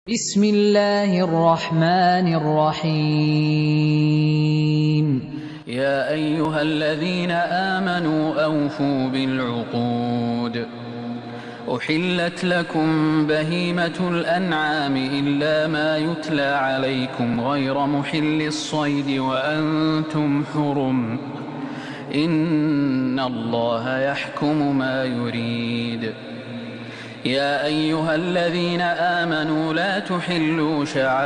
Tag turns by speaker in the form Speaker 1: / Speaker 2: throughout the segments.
Speaker 1: بسم الله الرحمن الرحيم.
Speaker 2: يا أيها الذين آمنوا أوفوا بالعقود. أحلت لكم بهيمة الأنعام إلا ما يتلى عليكم غير محل الصيد وأنتم حرم، إن الله يحكم ما يريد. يا أيها الذين آمنوا لا تحلوا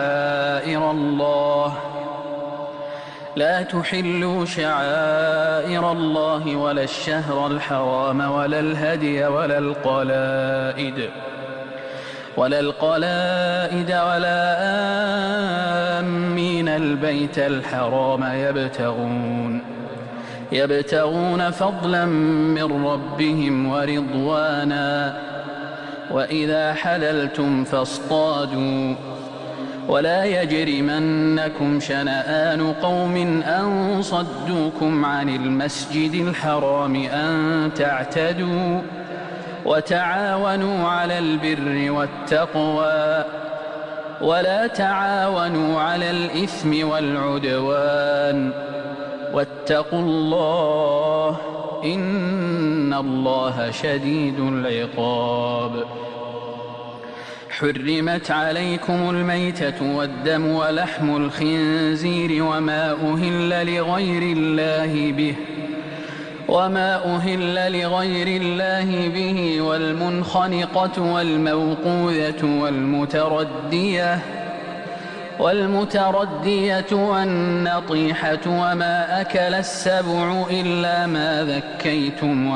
Speaker 2: شعائر الله ولا الشهر الحرام ولا الهدي ولا القلائد ولا آمين البيت الحرام يبتغون فضلا من ربهم ورضوانا، وإذا حللتم فاصطادوا، ولا يجرمنكم شنآن قوم أن صدوكم عن المسجد الحرام أن تعتدوا، وتعاونوا على البر والتقوى ولا تعاونوا على الإثم والعدوان، واتقوا الله إن الله شديد العقاب. حرمت عليكم الميتة والدم ولحم الخنزير وما أهل لغير الله به والمنخنقة والموقوذة والمتردية والنطيحة وما أكل السبع إلا ما ذكيتم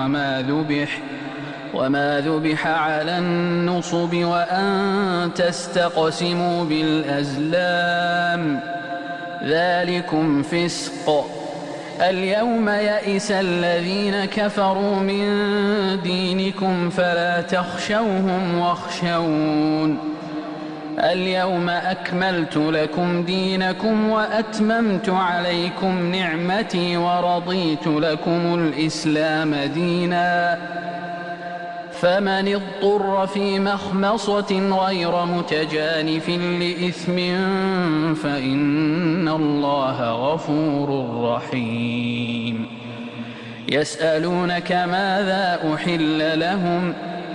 Speaker 2: وما ذبح على النصب وأن تستقسموا بالأزلام، ذلكم فسق. اليوم يئس الذين كفروا من دينكم فلا تخشوهم واخشون. اليوم أكملت لكم دينكم وأتممت عليكم نعمتي ورضيت لكم الإسلام دينا، فمن اضطر في مخمصة غير متجانف لإثم فإن الله غفور رحيم. يسألونك ماذا أحل لهم،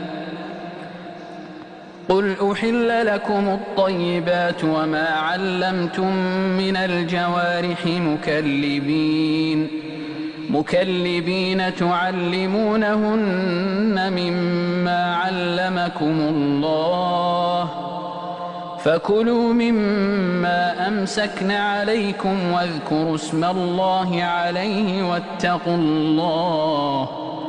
Speaker 2: قل أحل لكم الطيبات وما علمتم من الجوارح مكلبين تعلمونهن مما علمكم الله، فكلوا مما أمسكن عليكم واذكروا اسم الله عليه واتقوا الله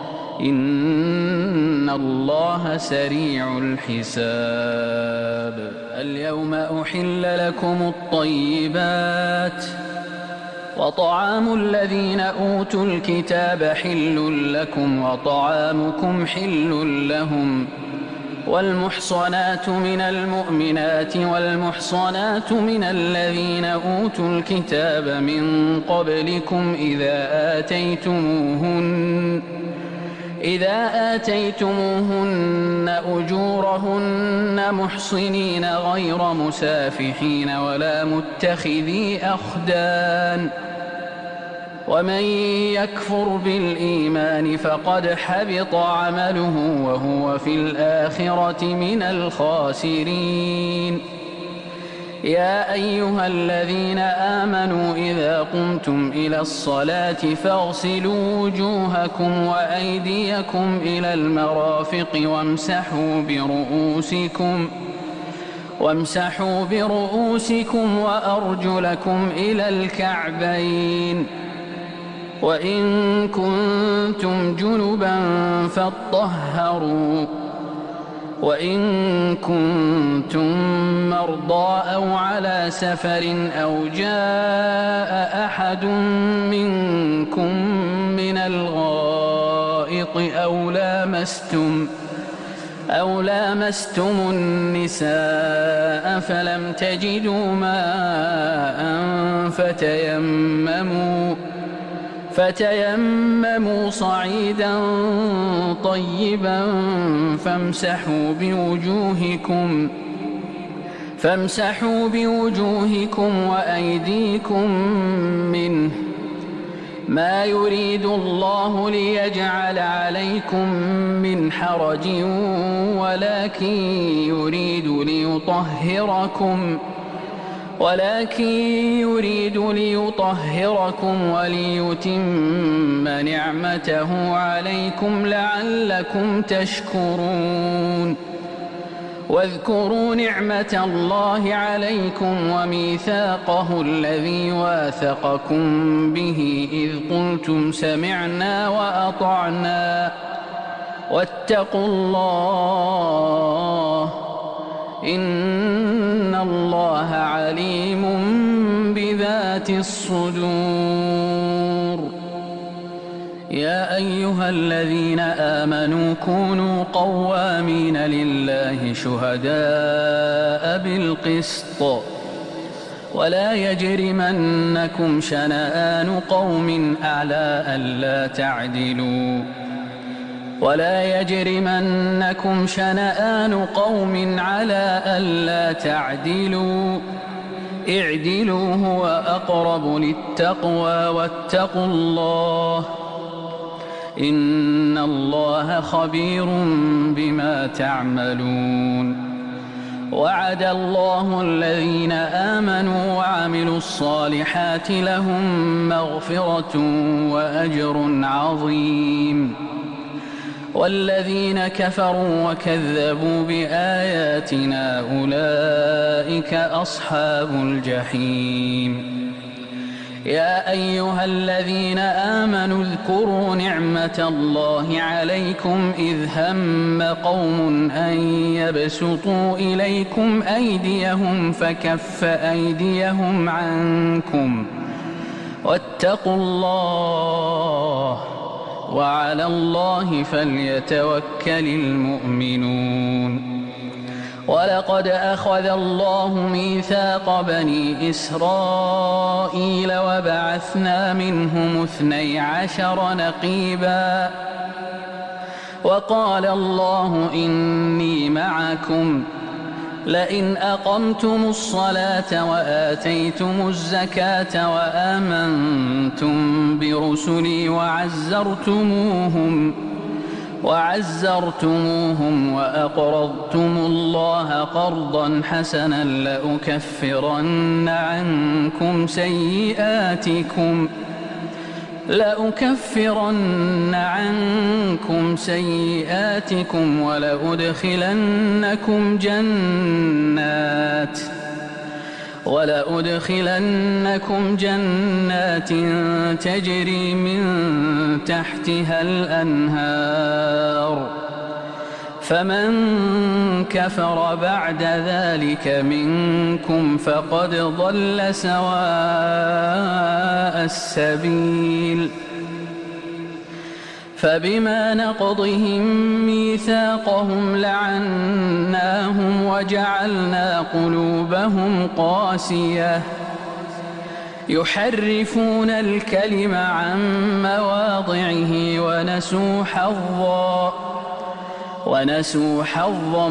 Speaker 2: إن الله سريع الحساب. اليوم أحل لكم الطيبات وطعام الذين أوتوا الكتاب حل لكم وطعامكم حل لهم، والمحصنات من المؤمنات والمحصنات من الذين أوتوا الكتاب من قبلكم إذا آتيتموهن أجورهن محصنين غير مسافحين ولا متخذي أخدان، ومن يكفر بالإيمان فقد حبط عمله وهو في الآخرة من الخاسرين. يا أيها الذين آمنوا إذا قمتم إلى الصلاة فاغسلوا وجوهكم وأيديكم إلى المرافق وامسحوا برؤوسكم وأرجلكم إلى الكعبين، وإن كنتم جنبا فاطهروا، وإن كنتم مرضى أو على سفر أو جاء أحد منكم من الغائط أو لامستم النساء فلم تجدوا ماء فتيمموا صعيدا طيبا فامسحوا فامسحوا بوجوهكم وأيديكم منه ما يريد الله ليجعل عليكم من حرج ولكن يريد ليطهركم وليتم نعمته عليكم لعلكم تشكرون واذكروا نعمة الله عليكم وميثاقه الذي واثقكم به إذ قلتم سمعنا وأطعنا واتقوا الله إن الله عليم بذات الصدور. يا أيها الذين آمنوا كونوا قوامين لله شهداء بالقسط ولا يجرمنكم شنآن قوم على ألا تعدلوا اعدلوا هو أقرب للتقوى واتقوا الله إن الله خبير بما تعملون. وعد الله الذين آمنوا وعملوا الصالحات لهم مغفرة وأجر عظيم والذين كفروا وكذبوا بآياتنا أولئك أصحاب الجحيم. يا أيها الذين آمنوا اذكروا نعمة الله عليكم إذ هم قوم أن يبسطوا إليكم أيديهم فكف أيديهم عنكم واتقوا الله وعلى الله فليتوكل المؤمنون. ولقد أخذ الله ميثاق بني إسرائيل وبعثنا منهم 12 نقيبا وقال الله إني معكم لئن أقمتم الصلاة وآتيتم الزكاة وآمنتم برسلي وعزرتموهم وأقرضتم الله قرضا حسنا لأكفرن عنكم سيئاتكم ولأدخلنكم جنات تجري من تحتها الأنهار فمن كفر بعد ذلك منكم فقد ضل سواء السبيل. فبما نقضهم ميثاقهم لعناهم وجعلنا قلوبهم قاسية يحرفون الكلم عن مواضعه ونسوا حظا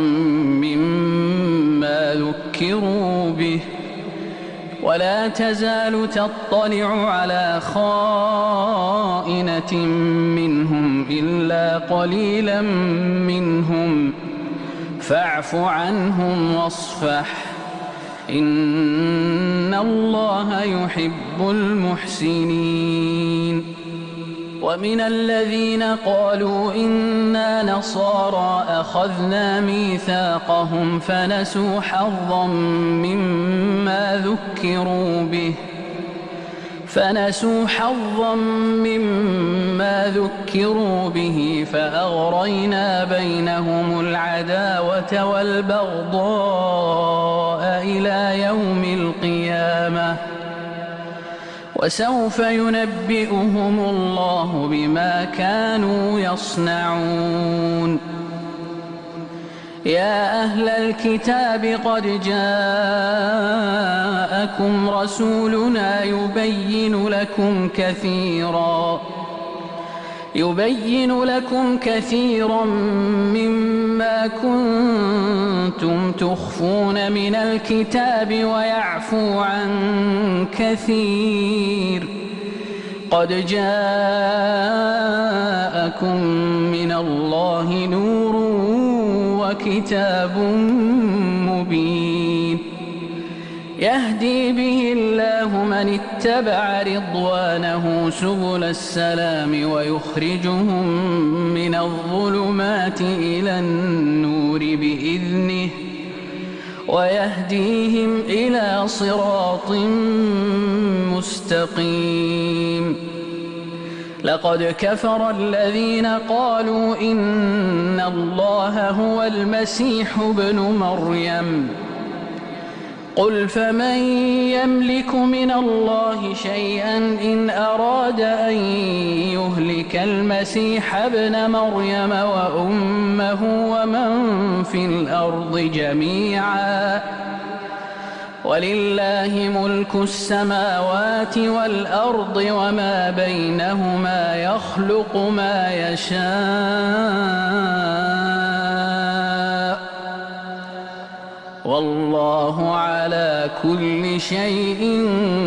Speaker 2: مما ذكروا به ولا تزال تطلع على خائنة منهم إلا قليلا منهم فاعف عنهم واصفح إن الله يحب المحسنين. ومن الذين قالوا إنا نصارى أخذنا ميثاقهم فنسوا حظا مما ذكروا به فأغرينا بينهم العداوة والبغضاء إلى يوم القيامة وسوف ينبئهم الله بما كانوا يصنعون. يا أهل الكتاب قد جاءكم رسولنا يبين لكم يبين لكم كثيرا مما كنتم تخفون من الكتاب ويعفو عن كثير. قد جاءكم من الله نور وكتاب مبين يهدي به الله من اتبع رضوانه سبل السلام ويخرجهم من الظلمات إلى النور بإذنه ويهديهم إلى صراط مستقيم. لقد كفر الذين قالوا إن الله هو المسيح ابن مريم قل فمن يملك من الله شيئا إن أراد أن يهلك المسيح ابن مريم وأمه ومن في الأرض جميعا ولله ملك السماوات والأرض وما بينهما يخلق ما يشاء والله على كل شيء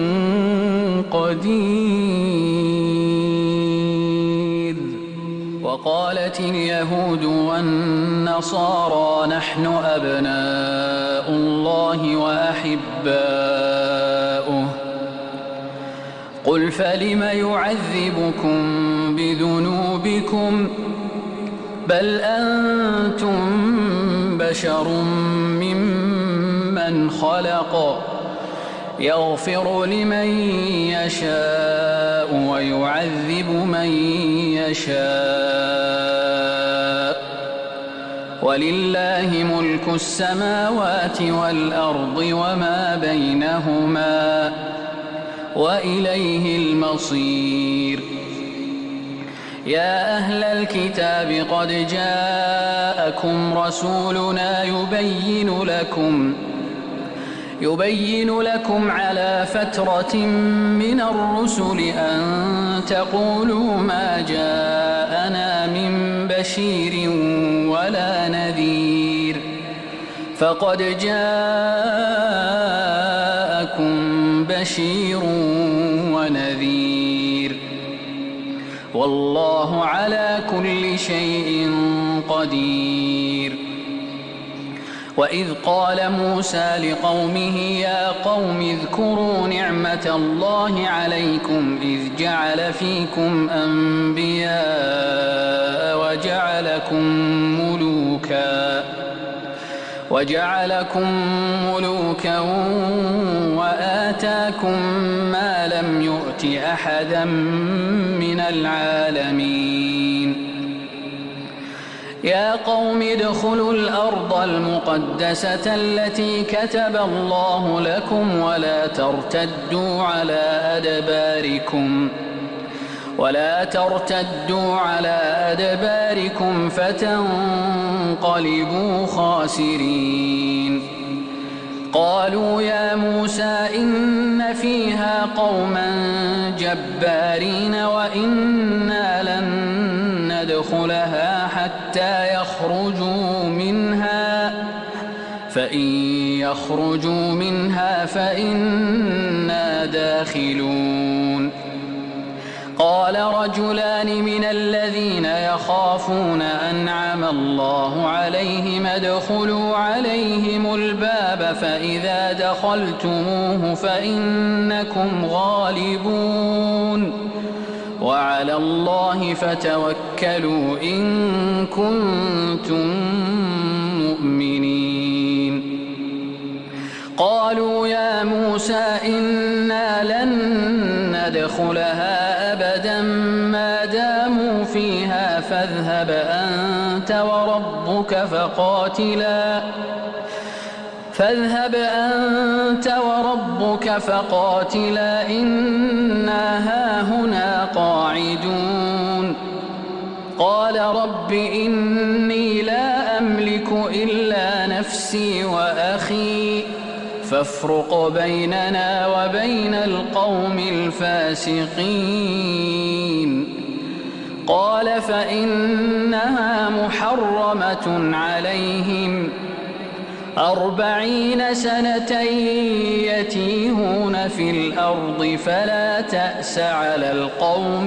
Speaker 2: قدير. وقالت اليهود والنصارى نحن أبناء الله وأحباؤه قل فلم يعذبكم بذنوبكم بل أنتم بشر ممن خلق يغفر لمن يشاء ويعذب من يشاء ولله ملك السماوات والأرض وما بينهما وإليه المصير. يا أهل الكتاب قد جاءكم رسولنا يبين لكم على فترة من الرسل أن تقولوا ما جاءنا من بشير ولا نذير فقد جاءكم بشير ونذير والله على كل شيء قدير. وإذ قال موسى لقومه يا قوم اذكروا نعمة الله عليكم إذ جعل فيكم أنبياء وجعلكم ملوكا وآتاكم ما لم يؤت أحدا من العالمين. يا قوم ادخلوا الأرض المقدسة التي كتب الله لكم ولا ترتدوا على أدباركم فتنقلبوا خاسرين. قالوا يا موسى إن فيها قوما جبارين وإنا لن ندخلها حتى يخرجوا منها فإن يخرجوا منها فإنا داخلون. قال رجلان من الذين يخافون أنعم الله عليهم ادخلوا عليهم الباب فإذا دخلتموه فإنكم غالبون وعلى الله فتوكلوا إن كنتم مؤمنين. قالوا يا موسى إنا لن ندخلها أبدا ما داموا فيها فاذهب أنت وربك فقاتلا إنا هاهنا قاعدون. قال رب إني لا أملك إلا نفسي وأخي فافرق بيننا وبين القوم الفاسقين. قال فإنها محرمة عليهم 40 سنة يتيهون في الأرض فلا تأس على القوم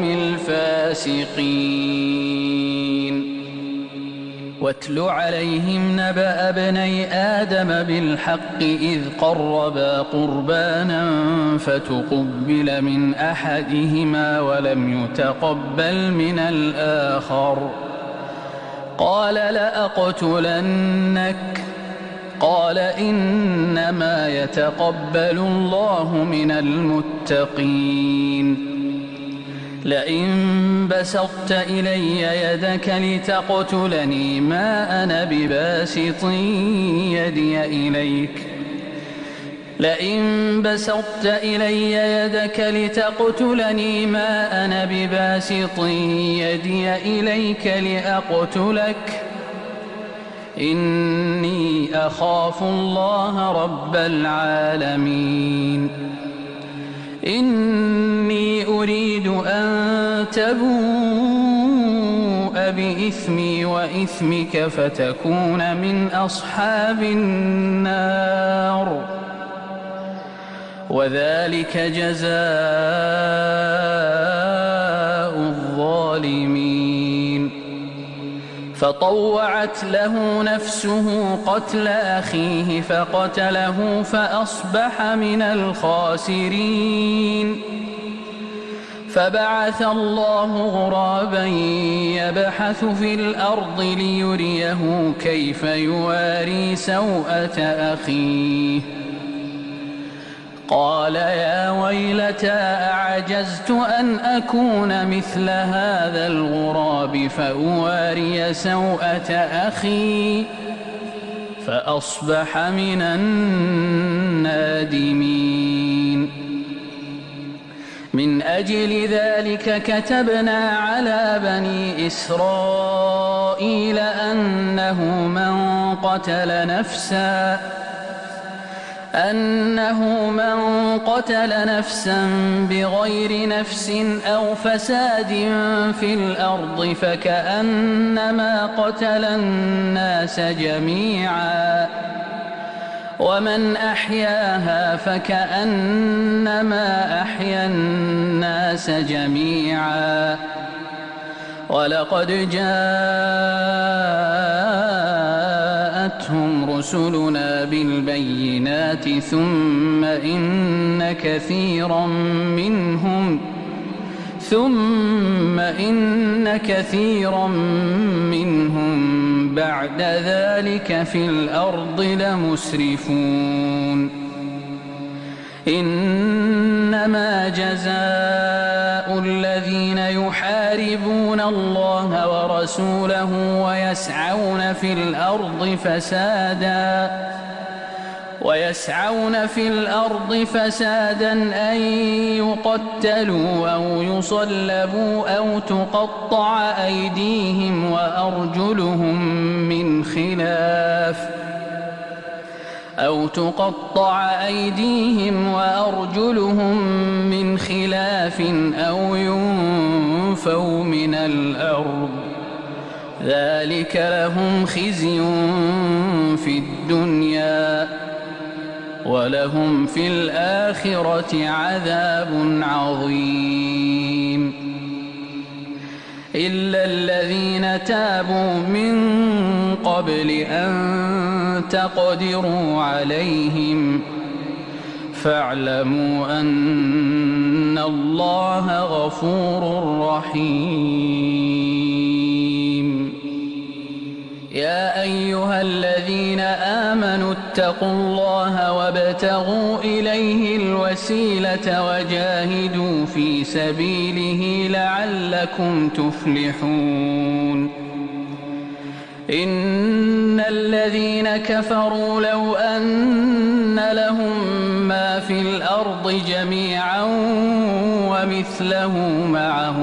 Speaker 2: الفاسقين. واتل عليهم نبأ ابني آدم بالحق إذ قربا قربانا فتقبل من أحدهما ولم يتقبل من الآخر قال لأقتلنك قال إنما يتقبل الله من المتقين. لئن بسطت إلي يدك لتقتلني ما أنا بباسط يدي إليك لئن بسطت إلي يدك لتقتلني ما أنا بباسط يدي إليك لأقتلك إني أخاف الله رب العالمين. إني أريد أن تبوء بإثمي وإثمك فتكون من أصحاب النار وذلك جزاء الظالمين. فطوعت له نفسه قتل أخيه فقتله فأصبح من الخاسرين. فبعث الله غرابا يبحث في الأرض ليريه كيف يواري سوءة أخيه قال يا ويلتى أعجزت أن أكون مثل هذا الغراب فأواري سوءة أخي فأصبح من النادمين. من أجل ذلك كتبنا على بني إسرائيل أنه من قتل نفسا بغير نفس أو فساد في الأرض فكأنما قتل الناس جميعا ومن أحياها فكأنما أحيا الناس جميعا. ولقد جاءتهم رسلنا بالبينات ثم إن كثيرا منهم بعد ذلك في الأرض لمسرفون. إنما جزاء الذين يحاربون الله ورسوله ويسعون في الأرض فسادا أن يقتلوا أو يصلبوا أو تقطع أيديهم وأرجلهم من خلاف أو ينفوا من الأرض ذلك لهم خزي في الدنيا ولهم في الآخرة عذاب عظيم. إلا الذين تابوا من قبل أن تقدروا عليهم فاعلموا أن الله غفور رحيم. يا أيها الذين آمنوا اتقوا الله وابتغوا إليه الوسيلة وجاهدوا في سبيله لعلكم تفلحون. إن الذين كفروا لو أن لهم ما في الأرض جميعا ومثله معه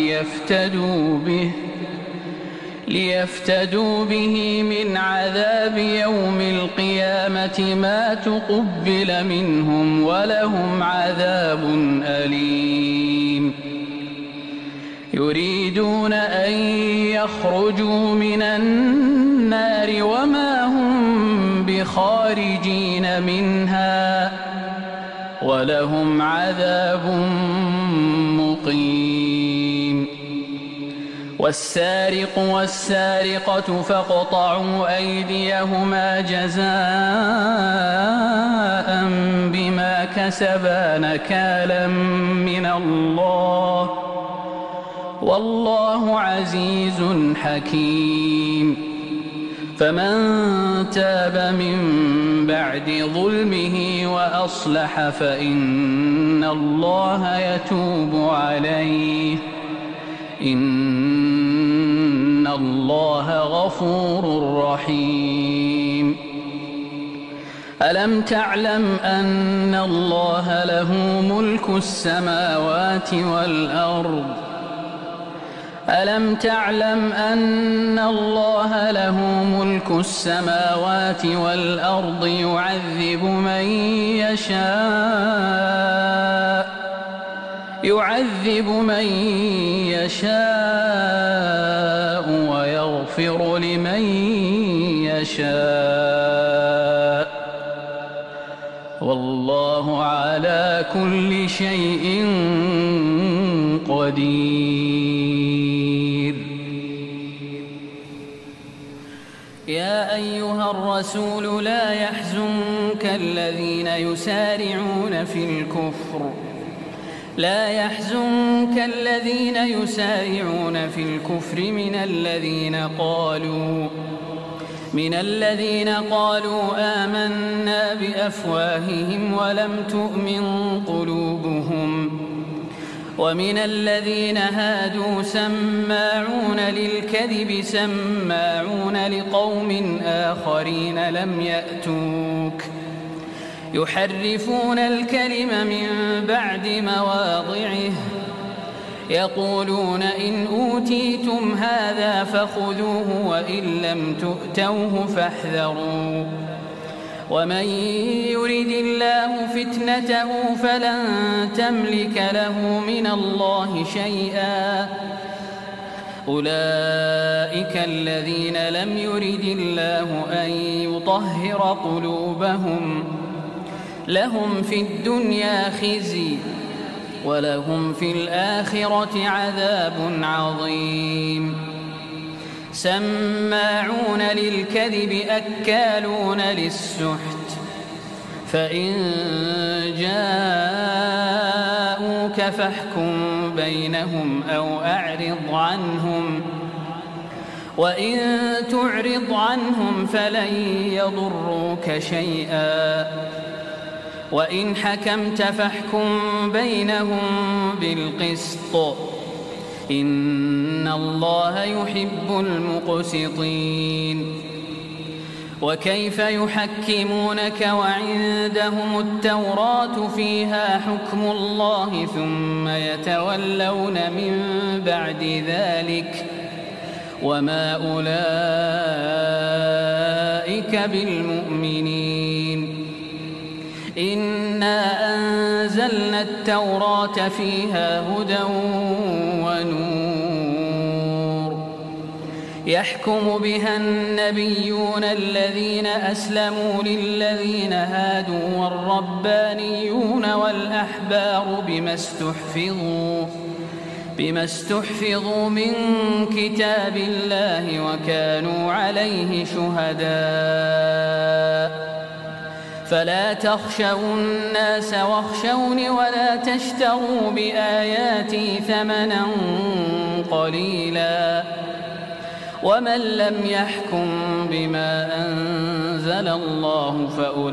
Speaker 2: ليفتدوا به من عذاب يوم القيامة ما تقبل منهم ولهم عذاب أليم. يريدون أن يخرجوا من النار وما هم بخارجين منها ولهم عذاب مقيم. والسارق والسارقة فاقطعوا أيديهما جزاء بما كسبا نكالا من الله والله عزيز حكيم. فمن تاب من بعد ظلمه وأصلح فإن الله يتوب عليه إن الله غفور رحيم. ألم تعلم أن الله له ملك السماوات والأرض ألم تعلم أن الله له ملك السماوات والأرض يعذب من يشاء ويغفر لمن يشاء والله على كل شيء قدير. يا أيها الرسول لا يحزنك الذين يسارعون في الكفر من الذين قالوا آمنا بأفواههم ولم تؤمن قلوبهم ومن الذين هادوا سماعون للكذب سماعون لقوم آخرين لم يأتوك يحرفون الكلم من بعد مواضعه يقولون إن أوتيتم هذا فخذوه وإن لم تؤتوه فاحذروا ومن يرد الله فتنته فلن تملك له من الله شيئا أولئك الذين لم يرد الله أن يطهر قلوبهم لهم في الدنيا خزي ولهم في الآخرة عذاب عظيم. سماعون للكذب أكالون للسحت فإن جاءوك فاحكم بينهم أو أعرض عنهم وإن تعرض عنهم فلن يضروك شيئا وإن حكمت فاحكم بينهم بالقسط إن الله يحب المقسطين. وكيف يحكمونك وعندهم التوراة فيها حكم الله ثم يتولون من بعد ذلك وما أولئك بالمؤمنين. إنا أنزلنا التوراة فيها هدى ونور يحكم بها النبيون الذين أسلموا للذين هادوا والربانيون والأحبار بما استحفظوا من كتاب الله وكانوا عليه شهداء فلا تخشوا الناس واخشوني ولا تشتروا بآياتي ثمنا قليلا ومن لم يحكم بما أنزل الله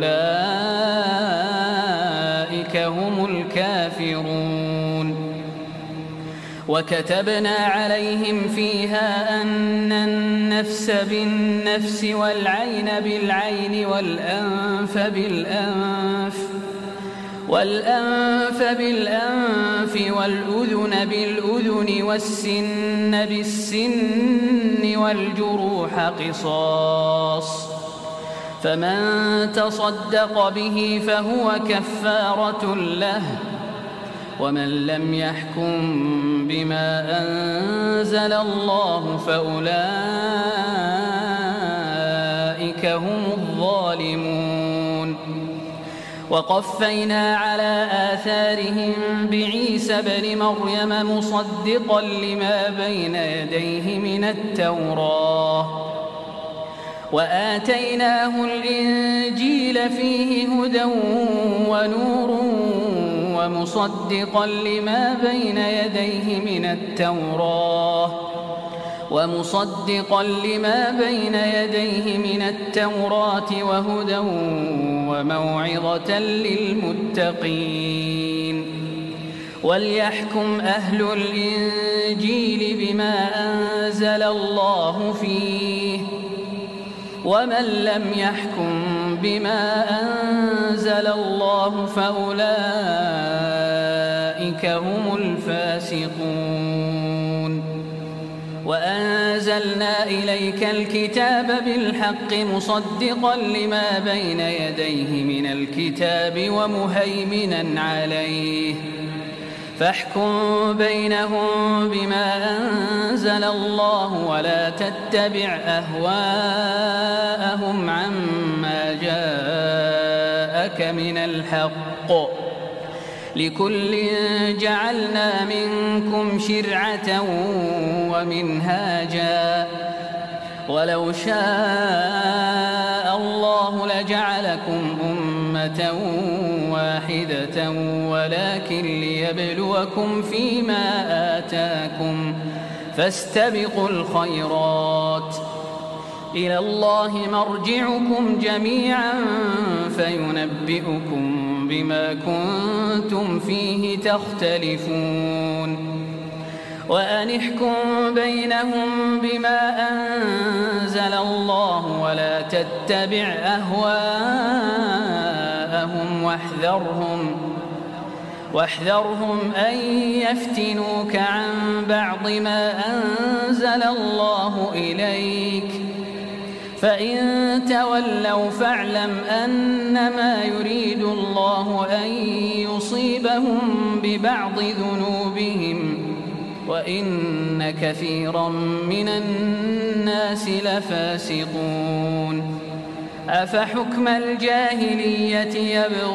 Speaker 2: فأولئك هم الكافرون. وكتبنا عليهم فيها أن النفس بالنفس والعين بالعين والأنف بالأنف والأذن بالأذن والسن بالسن والجروح قصاص فمن تصدق به فهو كفارة له ومن لم يحكم بما أنزل الله فأولئك هم الظالمون. وقفينا على آثارهم بعيسى ابن مريم مصدقا لما بين يديه من التوراة وآتيناه الإنجيل فيه هدى ونور ومصدقا لما بين يديه من التوراة وهدى وموعظة للمتقين. وليحكم أهل الإنجيل بما أنزل الله فيه ومن لم يحكم بما أنزل الله فأولئك هم الفاسقون. وأنزلنا إليك الكتاب بالحق مصدقا لما بين يديه من الكتاب ومهيمنا عليه فاحكم بينهم بما أنزل الله ولا تتبع أهواءهم عما جاءك من الحق لكل جعلنا منكم شرعة ومنهاجا ولو شاء الله لجعلكم أمة واحدة ولكن ليبلوكم فيما آتاكم فاستبقوا الخيرات إلى الله مرجعكم جميعا فينبئكم بما كنتم فيه تختلفون. وأن احكم بينهم بما أنزل الله ولا تتبع أهواءهم واحذرهم أن يفتنوك عن بعض ما أنزل الله إليك فإن تولوا فاعلم أنما يريد الله أن يصيبهم ببعض ذنوبهم وإن كثيرا من الناس لفاسقون. أفحكم الجاهلية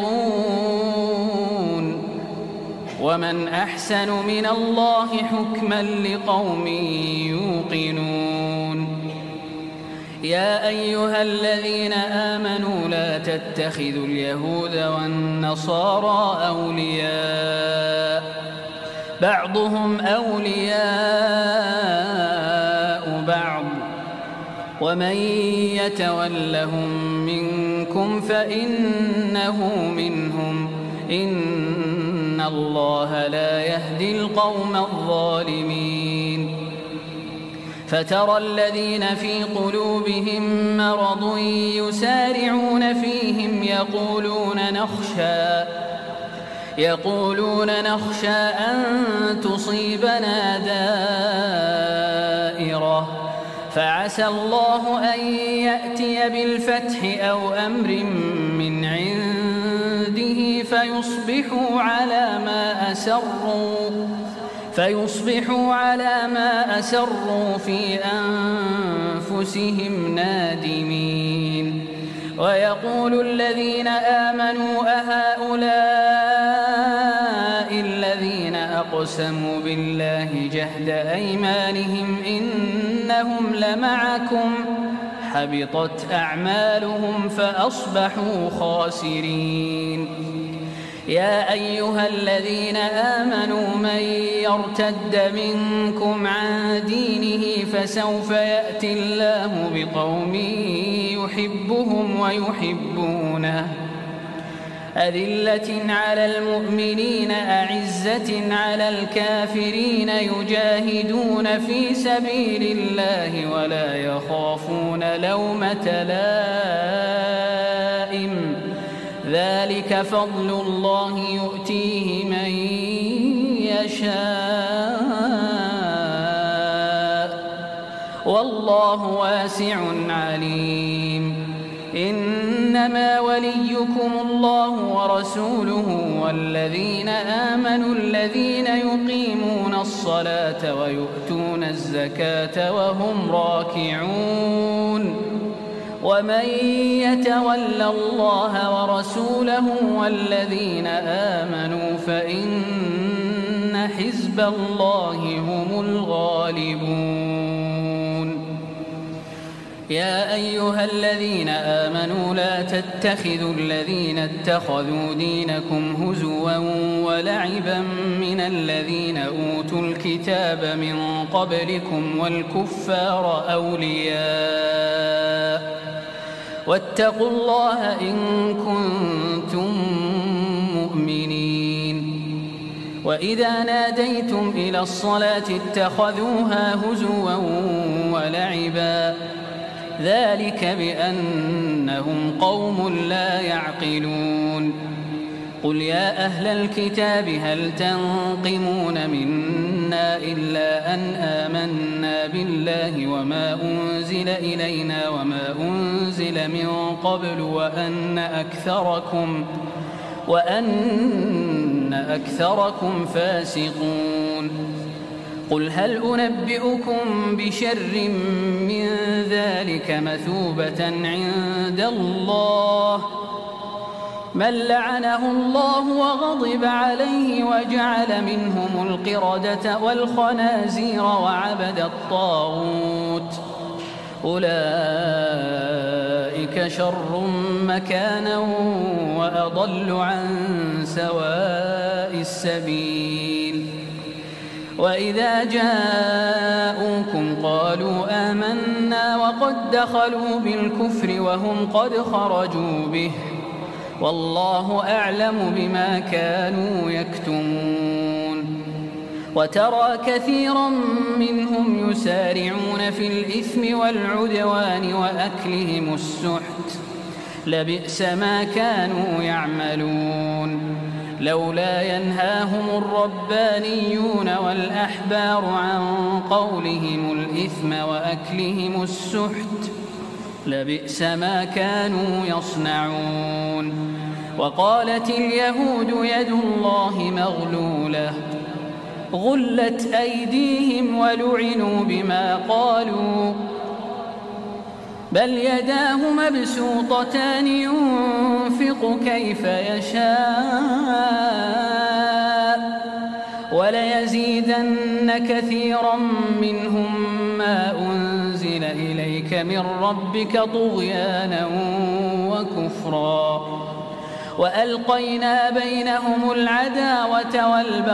Speaker 2: يبغون ومن أحسن من الله حكما لقوم يوقنون. يا أيها الذين آمنوا لا تتخذوا اليهود والنصارى أولياء بعضهم أولياء بعض ومن يتولهم منكم فإنه منهم إن الله لا يهدي القوم الظالمين. فترى الذين في قلوبهم مرض يسارعون فيهم يقولون نخشى أن تصيبنا دائرة فعسى الله أن يأتي بالفتح أو أمر من عنده فيصبحوا على ما أسروا في أنفسهم نادمين. ويقول الذين آمنوا أهؤلاء الذين أقسموا بالله جهد أيمانهم إنهم لمعكم حبطت أعمالهم فأصبحوا خاسرين. يا أيها الذين آمنوا من يرتد منكم عن دينه فسوف يأتي الله بقوم يحبهم ويحبونه أذلة على المؤمنين أعزة على الكافرين يجاهدون في سبيل الله ولا يخافون لومة لائم ذلك فضل الله يؤتيه من يشاء والله واسع عليم. إنما وليكم الله ورسوله والذين آمنوا الذين يقيمون الصلاة ويؤتون الزكاة وهم راكعون ومن يتول الله ورسوله والذين آمنوا فإن حزب الله هم الغالبون. يا أيها الذين آمنوا لا تتخذوا الذين اتخذوا دينكم هزوا ولعبا من الذين أوتوا الكتاب من قبلكم والكفار أولياء واتقوا الله إن كنتم مؤمنين. وإذا ناديتم إلى الصلاة اتخذوها هزوا ولعبا ذلك بأنهم قوم لا يعقلون. قل يا أهل الكتاب هل تنقمون منا إلا أن آمنا بالله وما أنزل إلينا وما أنزل من قبل وأن أكثركم فاسقون. قل هل أنبئكم بشر من ذلك مثوبة عند الله من لعنه الله وغضب عليه وجعل منهم القردة والخنازير وعبد الطاغوت أولئك شر مكانا وأضل عن سواء السبيل. وإذا جاءوكم قالوا آمنا وقد دخلوا بالكفر وهم قد خرجوا به والله أعلم بما كانوا يكتمون. وترى كثيرا منهم يسارعون في الإثم والعدوان وأكلهم السحت لبئس ما كانوا يعملون. لولا ينهاهم الربانيون والأحبار عن قولهم الإثم وأكلهم السحت لبئس ما كانوا يصنعون. وقالت اليهود يد الله مغلولة غلت أيديهم ولعنوا بما قالوا بل يداه مبسوطتان ينفق كيف يشاء وليزيدن كثيرا منهم ما أنزل إليك من ربك طغيانا وكفرا وألقينا بينهم العداوة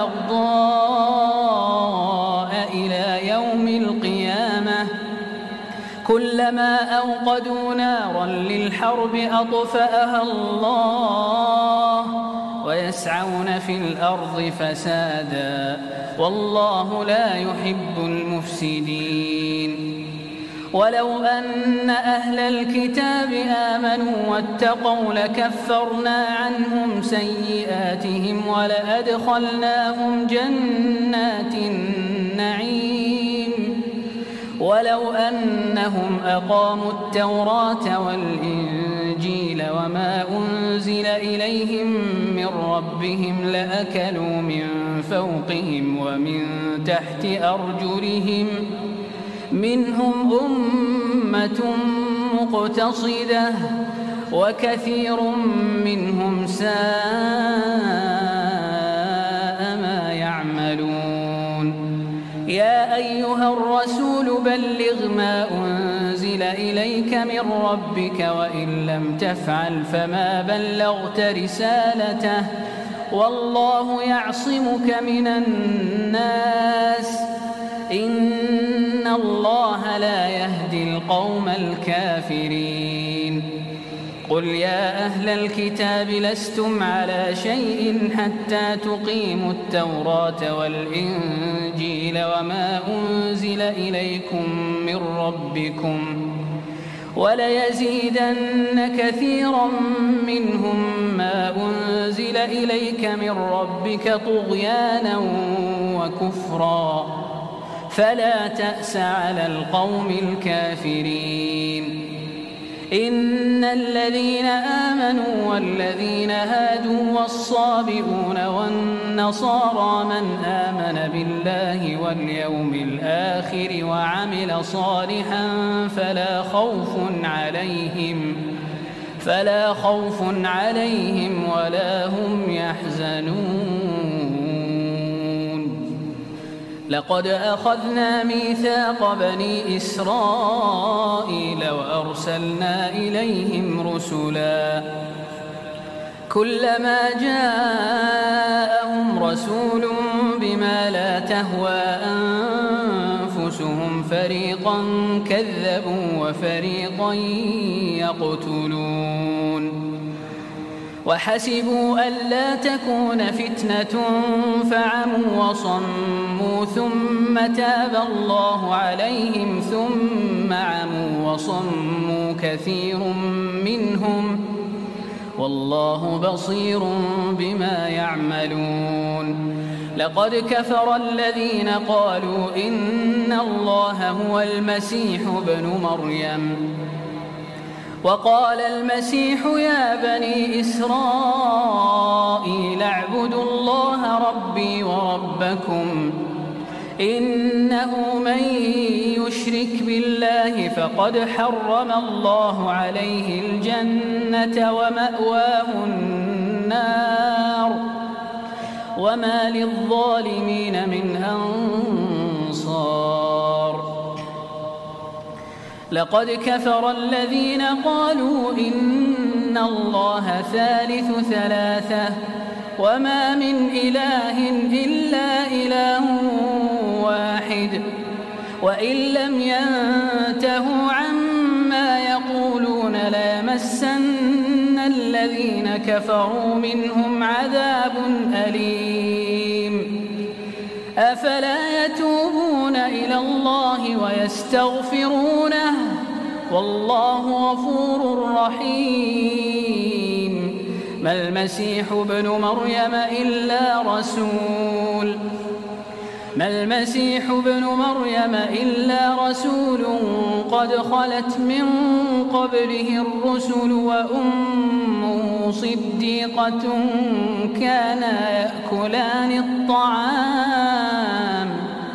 Speaker 2: والبغضاء إلى يوم القيامة كلما أوقدوا نارا للحرب أطفأها الله ويسعون في الأرض فسادا والله لا يحب المفسدين. ولو أن أهل الكتاب آمنوا واتقوا لكفرنا عنهم سيئاتهم ولأدخلناهم جنات النعيم ولو أنهم أقاموا التوراة والإنجيل وما أنزل إليهم من ربهم لأكلوا من فوقهم ومن تحت أرجلهم منهم أمة مقتصدة وكثير منهم ساء ما يعملون. يا أيها الرسول بلغ ما أنزل إليك من ربك وإن لم تفعل فما بلغت رسالته والله يعصمك من الناس إن الله لا يهدي القوم الكافرين. قل يا أهل الكتاب لستم على شيء حتى تقيموا التوراة والإنجيل وما أنزل إليكم من ربكم وليزيدن كثيرا منهم ما أنزل إليك من ربك طغيانا وكفرا فلا تأس على القوم الكافرين. إن الذين آمنوا والذين هادوا والصابئون والنصارى من آمن بالله واليوم الآخر وعمل صالحا فلا خوف عليهم ولا هم يحزنون. لقد أخذنا ميثاق بني إسرائيل وأرسلنا إليهم رسلا كلما جاءهم رسول بما لا تهوى أنفسهم فريقا كذبوا وفريقا يقتلون وحسبوا ألا تكون فتنة فعموا وصموا ثم تاب الله عليهم ثم عموا وصموا كثير منهم والله بصير بما يعملون. لقد كفر الذين قالوا إن الله هو المسيح ابن مريم وقال المسيح يا بني إسرائيل اعبدوا الله ربي وربكم إنه من يشرك بالله فقد حرم الله عليه الجنة ومأواه النار وما للظالمين من أنصار. لقد كفر الذين قالوا إن الله ثالث ثلاثة وما من إله إلا إله واحد وإن لم ينتهوا عما يقولون ليمسن الذين كفروا منهم عذاب أليم. أفلا يتوبون إلى الله ويستغفرونه والله غفور رحيم. ما المسيح ابن مريم إلا رسول قد خلت من قبله الرسل وأمه صديقة كانا يأكلان الطعام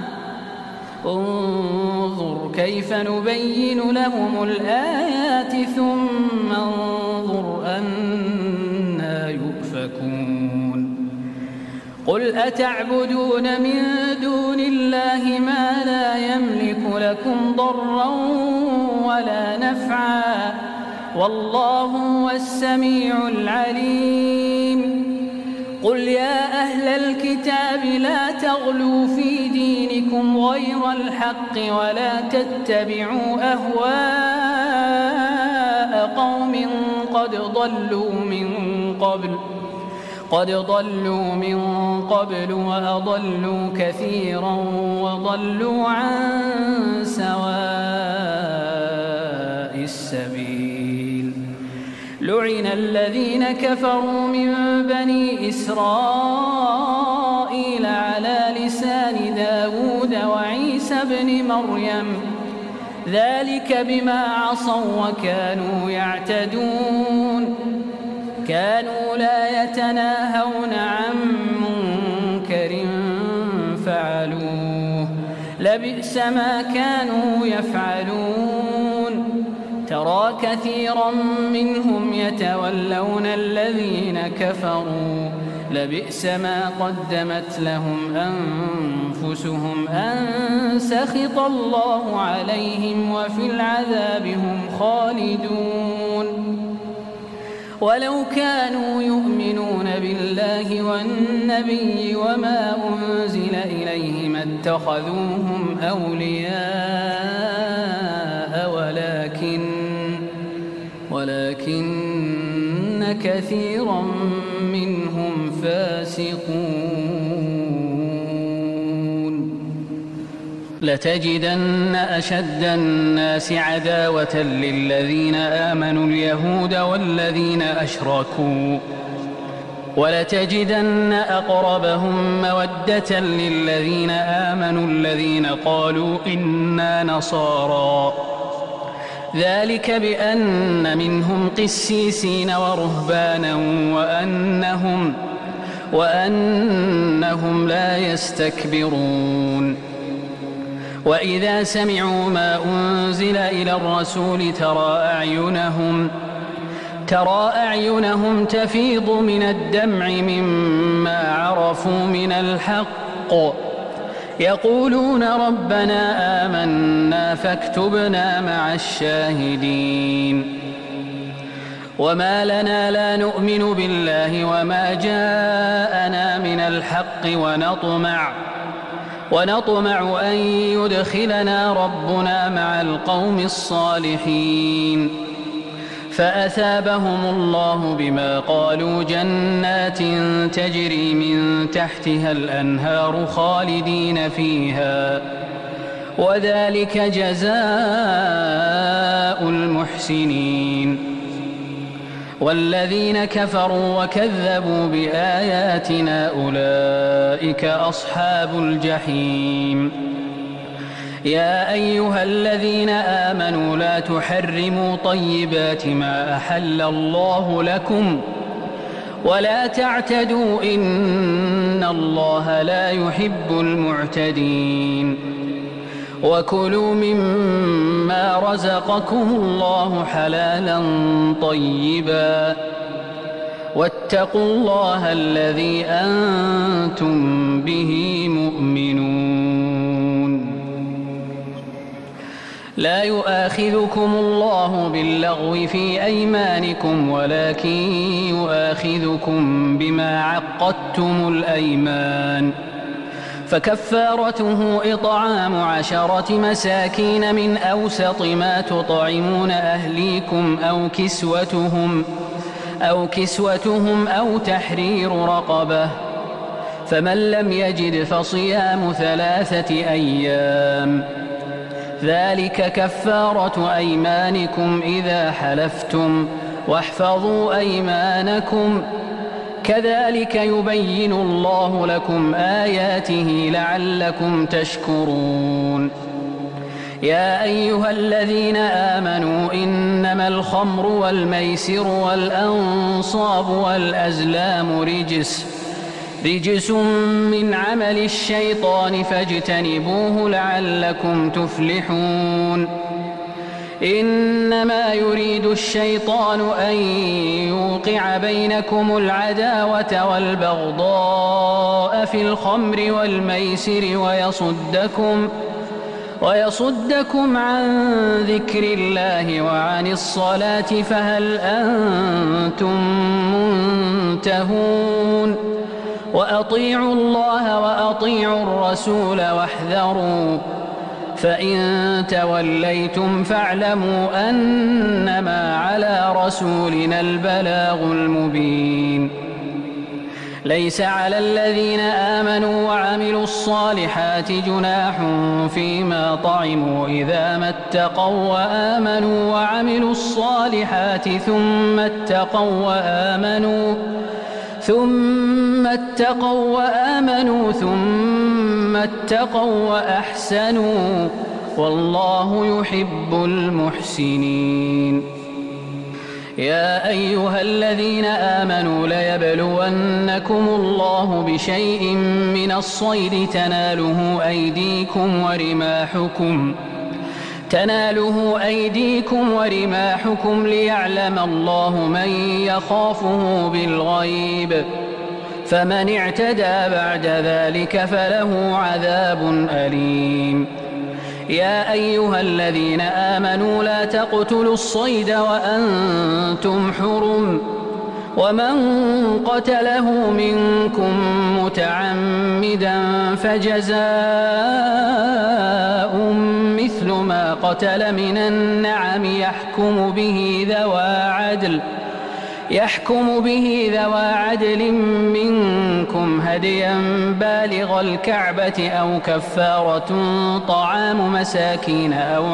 Speaker 2: انظر كيف نبين لهم الآيات ثم انظر أنى يؤفكون. قل أتعبدون من دون الله ما لا يملك لكم ضرا ولا نفعا والله هو السميع العليم. قل يا أهل الكتاب لا تغلوا في دينكم غير الحق ولا تتبعوا أهواء قوم قد ضلوا من قبل وأضلوا كثيرا وضلوا عن سواء السبيل. لعن الذين كفروا من بني إسرائيل على لسان داود وعيسى بن مريم ذلك بما عصوا وكانوا يعتدون. كانوا لا يتناهون عن منكر فعلوه لبئس ما كانوا يفعلون. ترى كثيرا منهم يتولون الذين كفروا لبئس ما قدمت لهم أنفسهم أن سخط الله عليهم وفي العذاب هم خالدون. ولو كانوا يؤمنون بالله والنبي وما أنزل إليه ما اتخذوهم أولياء ولكن كثيرا منهم فاسقون. لتجدن أشد الناس عداوة للذين آمنوا اليهود والذين أشركوا ولتجدن أقربهم مودة للذين آمنوا الذين قالوا إنا نصارى ذلك بأن منهم قسيسين ورهبانا وأنهم لا يستكبرون وإذا سمعوا ما أنزل إلى الرسول ترى أعينهم تفيض من الدمع مما عرفوا من الحق يقولون ربنا آمنا فاكتبنا مع الشاهدين وما لنا لا نؤمن بالله وما جاءنا من الحق ونطمع أن يدخلنا ربنا مع القوم الصالحين فأثابهم الله بما قالوا جنات تجري من تحتها الأنهار خالدين فيها وذلك جزاء المحسنين والذين كفروا وكذبوا بآياتنا أولئك أصحاب الجحيم يا أيها الذين آمنوا لا تحرموا طيبات ما أحل الله لكم ولا تعتدوا إن الله لا يحب المعتدين وكلوا مما رزقكم الله حلالا طيبا واتقوا الله الذي أنتم به مؤمنون لا يؤاخذكم الله باللغو في أيمانكم ولكن يؤاخذكم بما عقدتم الأيمان فكفارته إطعام 10 مساكين من أوسط ما تطعمون أهليكم أو كسوتهم أو تحرير رقبة فمن لم يجد فصيام 3 أيام ذلك كفارة أيمانكم إذا حلفتم واحفظوا أيمانكم كذلك يبين الله لكم آياته لعلكم تشكرون يا أيها الذين آمنوا إنما الخمر والميسر والأنصاب والأزلام رجس من عمل الشيطان فاجتنبوه لعلكم تفلحون إنما يريد الشيطان أن يوقع بينكم العداوة والبغضاء في الخمر والميسر ويصدكم عن ذكر الله وعن الصلاة فهل أنتم منتهون وأطيعوا الله وأطيعوا الرسول واحذروا فإن توليتم فاعلموا أنما على رسولنا البلاغ المبين ليس على الذين آمنوا وعملوا الصالحات جناح فيما طعموا إذا ما اتقوا وآمنوا وعملوا الصالحات ثم اتقوا وأحسنوا والله يحب المحسنين يا أيها الذين آمنوا ليبلونكم الله بشيء من الصيد تناله أيديكم ورماحكم ليعلم الله من يخافه بالغيب فمن اعتدى بعد ذلك فله عذاب أليم يا أيها الذين آمنوا لا تقتلوا الصيد وأنتم حرم ومن قتله منكم متعمدا فجزاء مثل ما قتل من النعم يحكم به ذوى عدل منكم هديا بالغ الكعبة أو كفارة طعام مساكين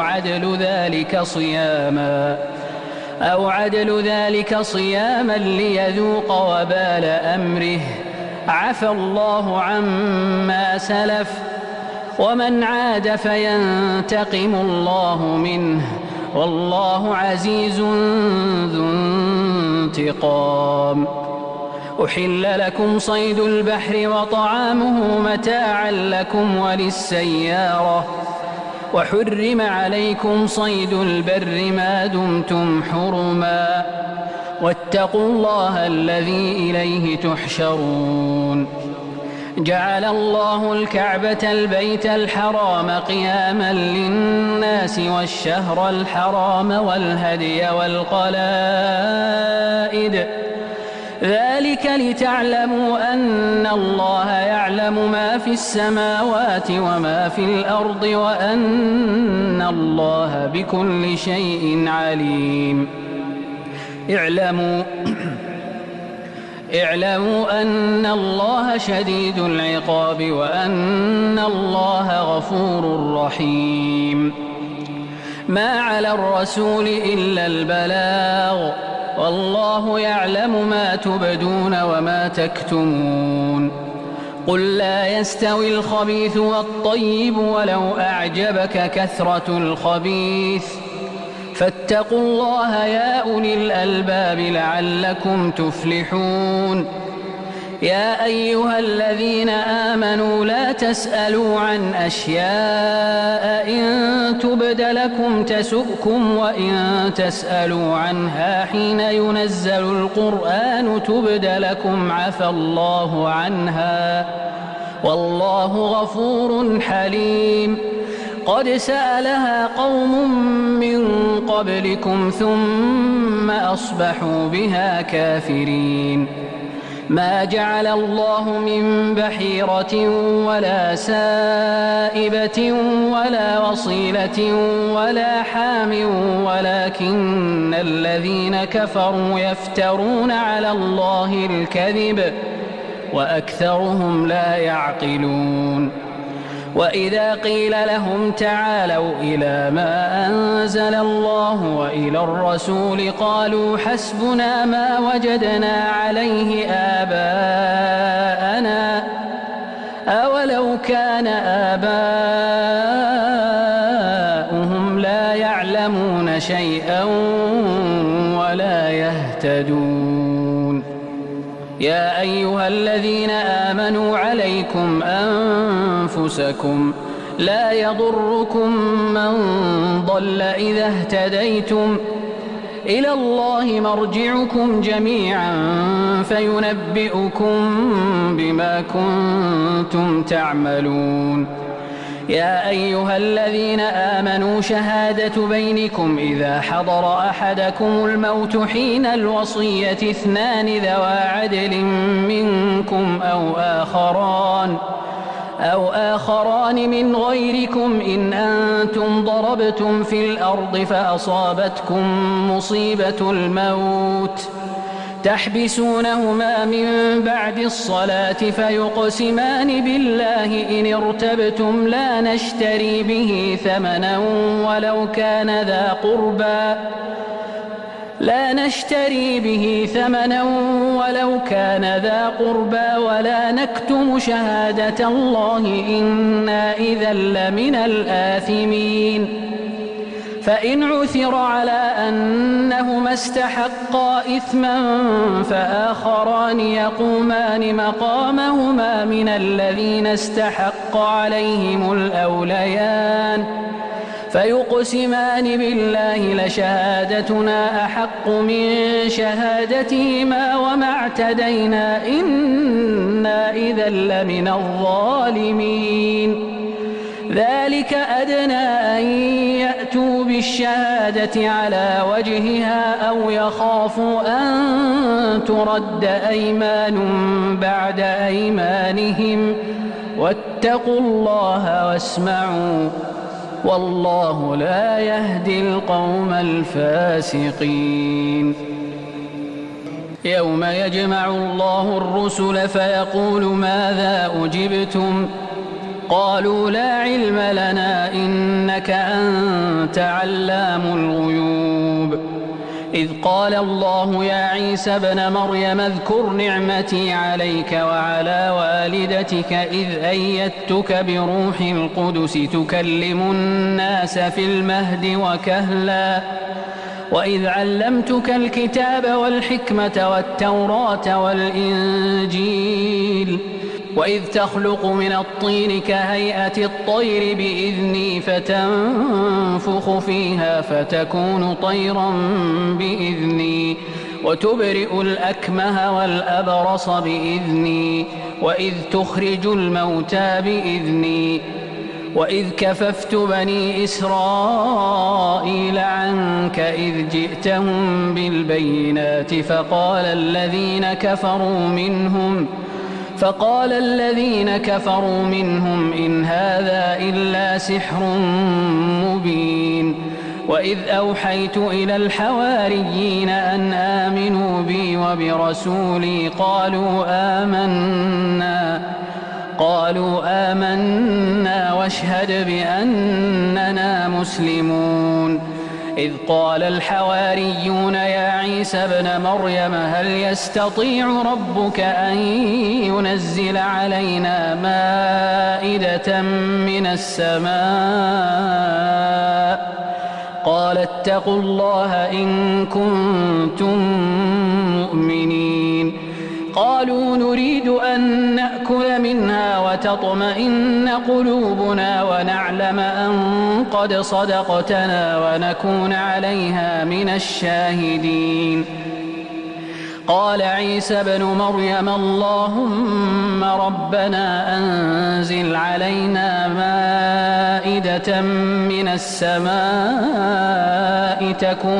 Speaker 2: أو عدل ذلك صياما ليذوق وبال أمره عفى الله عما سلف ومن عاد فينتقم الله منه والله عزيز ذو انتقام. أحل لكم صيد البحر وطعامه متاعا لكم وللسيارة، وحرم عليكم صيد البر ما دمتم حرما، واتقوا الله الذي إليه تحشرون. جعل الله الكعبة البيت الحرام قياما للناس والشهر الحرام والهدي والقلائد، ذلك لتعلموا أن الله يعلم ما في السماوات وما في الأرض وأن الله بكل شيء عليم. اعلموا أن الله شديد العقاب وأن الله غفور رحيم. ما على الرسول إلا البلاغ، والله يعلم ما تبدون وما تكتمون. قل لا يستوي الخبيث والطيب ولو أعجبك كثرة الخبيث، فاتقوا الله يا أولي الألباب لعلكم تفلحون. يا أيها الذين آمنوا لا تسألوا عن أشياء إن تبد لكم تسؤكم، وإن تسألوا عنها حين ينزل القرآن تبد لكم عفى الله عنها، والله غفور حليم. قد سألها قوم من قبلكم ثم أصبحوا بها كافرين. ما جعل الله من بحيرة ولا سائبة ولا وصيلة ولا حام، ولكن الذين كفروا يفترون على الله الكذب وأكثرهم لا يعقلون. وإذا قيل لهم تعالوا إلى ما أنزل الله وإلى الرسول قالوا حسبنا ما وجدنا عليه آباءنا، أولو كان آباؤهم لا يعلمون شيئا ولا يهتدون. يا أيها الذين آمنوا عليكم أنفسكم لا يضركم من ضل إذا اهتديتم، إلى الله مرجعكم جميعا فينبئكم بما كنتم تعملون. يا أيها الذين آمنوا شهادة بينكم إذا حضر أحدكم الموت حين الوصية اثنان ذوى عدل منكم أو آخران من غيركم إن أنتم ضربتم في الأرض فأصابتكم مصيبة الموت تحبسونهما من بعد الصلاة فيقسمان بالله إن ارتبتم لا نشتري به ثمنا ولو كان ذا قربى ولا نكتم شهادة الله إنا إذا لمن الآثمين. فإن عثر على أنهما استحقا إثما فآخران يقومان مقامهما من الذين استحق عليهم الأوليان فيقسمان بالله لشهادتنا أحق من شهادتهما وما اعتدينا إنا إذا لمن الظالمين. ذلك أدنى أن يأتوا بالشهادة على وجهها أو يخافوا أن ترد أيمان بعد أيمانهم واتقوا الله واسمعوا والله لا يهدي القوم الفاسقين. يوم يجمع الله الرسل فيقول ماذا أجبتم قالوا لا علم لنا إنك أنت علام الغيوب. إذ قال الله يا عيسى ابن مريم اذكر نعمتي عليك وعلى والدتك إذ أيدتك بروح القدس تكلم الناس في المهد وكهلا وإذ علمتك الكتاب والحكمة والتوراة والإنجيل وإذ تخلق من الطين كهيئة الطير بإذني فتنفخ فيها فتكون طيرا بإذني وتبرئ الأكمه والأبرص بإذني وإذ تخرج الموتى بإذني وإذ كففت بني إسرائيل عنك إذ جئتهم بالبينات فقال الذين كفروا منهم إن هذا إلا سحر مبين وإذ أوحيت إلى الحواريين أن آمنوا بي وبرسولي قالوا آمنا واشهد بأننا مسلمون إذ قال الحواريون يا عيسى ابن مريم هل يستطيع ربك أن ينزل علينا مائدة من السماء قال اتقوا الله إن كنتم مؤمنين قالوا نريد أن نأكل منها وتطمئن قلوبنا ونعلم أن قد صدقتنا ونكون عليها من الشاهدين قال عيسى ابن مريم اللهم ربنا أنزل علينا مائدة من السماء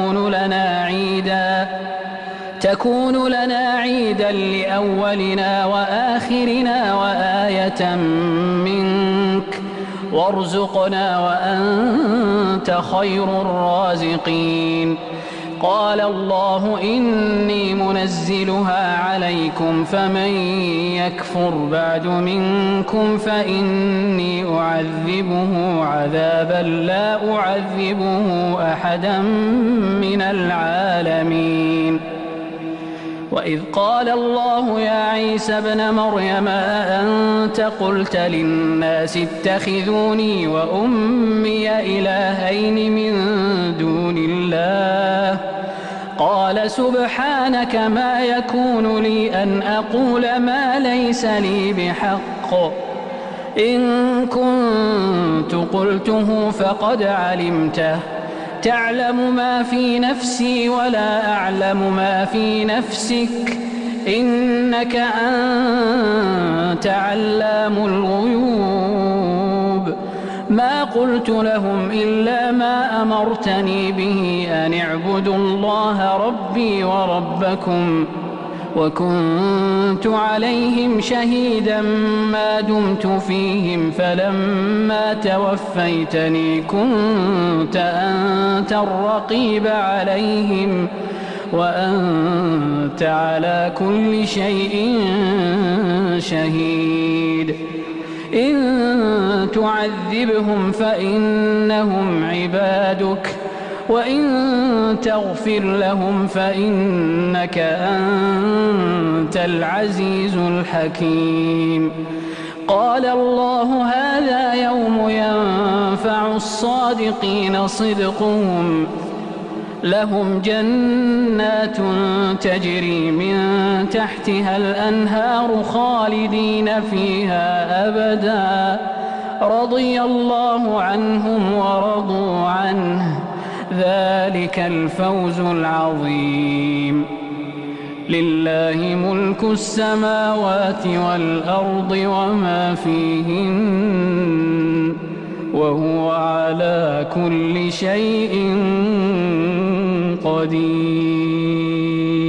Speaker 2: تكون لنا عيدا لأولنا وآخرنا وآية منك وارزقنا وأنت خير الرازقين قال الله إني منزلها عليكم فمن يكفر بعد منكم فإني أعذبه عذابا لا أعذبه أحدا من العالمين وإذ قال الله يا عيسى ابن مريم أأنت قلت للناس اتخذوني وأمي إلهين من دون الله قال سبحانك ما يكون لي أن أقول ما ليس لي بحق إن كنت قلته فقد علمته تعلم ما في نفسي ولا أعلم ما في نفسك إنك أنت علام الغيوب ما قلت لهم إلا ما أمرتني به أن اعبدوا الله ربي وربكم وكنت عليهم شهيدا ما دمت فيهم فلما توفيتني كنت أنت الرقيب عليهم وأنت على كل شيء شهيد إن تعذبهم فإنهم عبادك وإن تغفر لهم فإنك أنت العزيز الحكيم قال الله هذا يوم ينفع الصادقين صدقهم لهم جنات تجري من تحتها الأنهار خالدين فيها أبدا رضي الله عنهم ورضوا عنه ذلك الفوز العظيم لله ملك السماوات والأرض وما فيهن وهو على كل شيء قدير